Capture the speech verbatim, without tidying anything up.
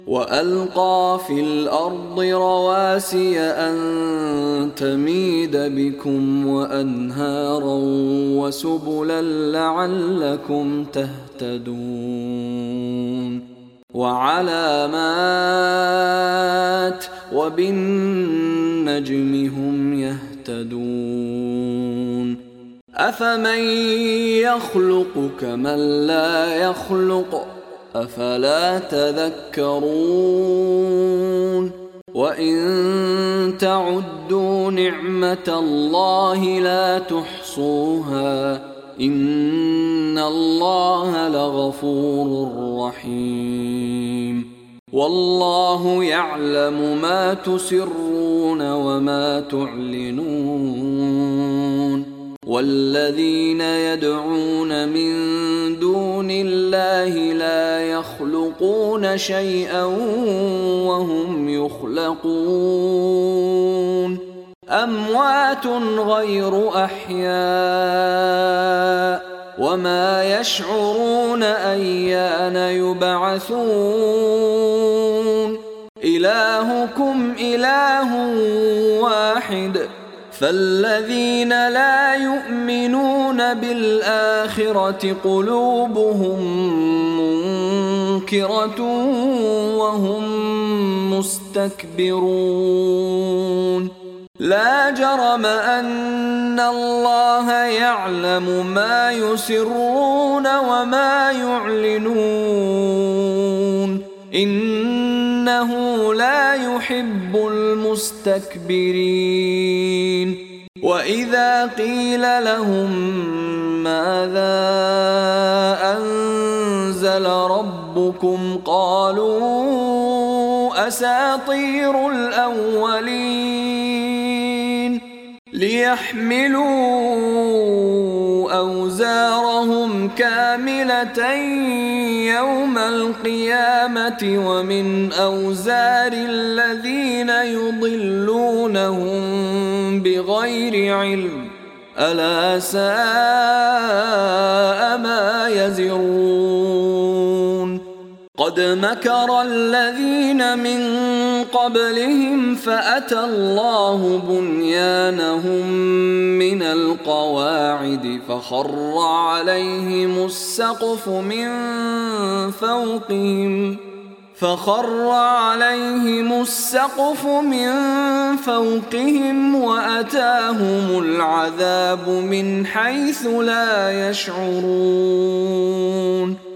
وألقى في الأرض رواسي أن تميد بكم وأنهارا وسبلا لعلكم تهتدون وعلامات وبالنجم هم يهتدون أفمن يخلق كمن لا يخلق أفلا تذكرون وإن تعدوا نعمة الله لا تحصوها إن الله لغفور رحيم والله يعلم ما تسرون وما تعلنون والذين يدعون من دون الله لا يخلقون شيئا وهم يخلقون أموات غير أحياء وما يشعرون أيان يبعثون إلهكم إله واحد فالذين لا يؤمنون بالآخرة قلوبهم منكرة وهم مستكبرون لا جرم أن الله يعلم ما يسرون وما يعلنون إنه لا يحب المستكبرين وإذا قيل لهم ماذا أنزل ربكم قالوا أساطير الأولين ليحملوا أوزارهم كاملة يوم القيامة ومن أوزار الذين يضلونهم بغير علم ألا ساء ما يزرون قد مكر الذين من قبلهم فأتى الله بنيانهم من القواعد فخر عليهم السقف من فوقهم فخر عليهم السقف من فوقهم وأتاهم العذاب من حيث لا يشعرون